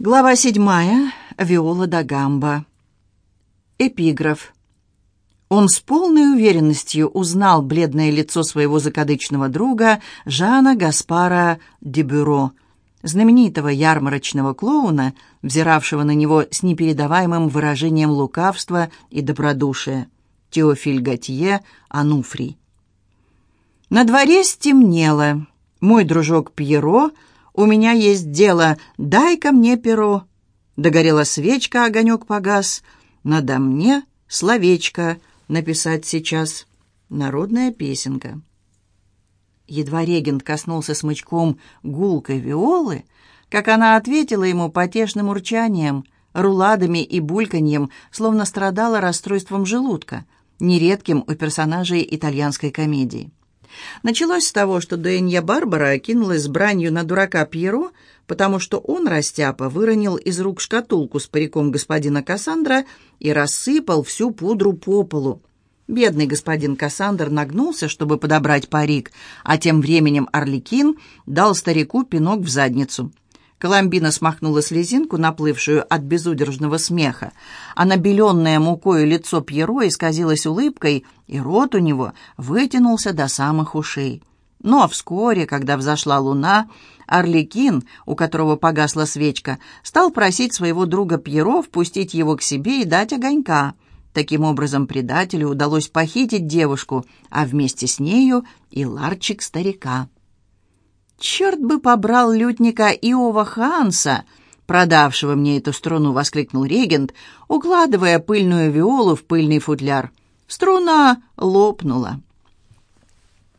Глава 7. Виола да Гамбо. Эпиграф. Он с полной уверенностью узнал бледное лицо своего закадычного друга Жана Гаспара де Бюро, знаменитого ярмарочного клоуна, взиравшего на него с непередаваемым выражением лукавства и добродушия. Теофиль Готье, Ануфрий. На дворе стемнело. Мой дружок Пьеро, у меня есть дело, дай-ка мне перо. Догорела свечка, огонек погас. Надо мне словечко написать сейчас. Народная песенка. Едва регент коснулся смычком гулкой виолы, как она ответила ему потешным урчанием, руладами и бульканьем, словно страдала расстройством желудка, нередким у персонажей итальянской комедии. Началось с того, что дуэнья Барбара кинулась с бранью на дурака Пьеро, потому что он, растяпа, выронил из рук шкатулку с париком господина Кассандра и рассыпал всю пудру по полу. Бедный господин Кассандр нагнулся, чтобы подобрать парик, а тем временем Арлекин дал старику пинок в задницу. Коломбина смахнула слезинку, наплывшую от безудержного смеха, а набеленное мукою лицо Пьеро исказилось улыбкой, и рот у него вытянулся до самых ушей. Но вскоре, когда взошла луна, Арлекин, у которого погасла свечка, стал просить своего друга Пьеро впустить его к себе и дать огонька. Таким образом, предателю удалось похитить девушку, а вместе с нею и ларчик старика. «Черт бы побрал лютника Иова Ханса, продавшего мне эту струну!» — воскликнул регент, укладывая пыльную виолу в пыльный футляр. Струна лопнула.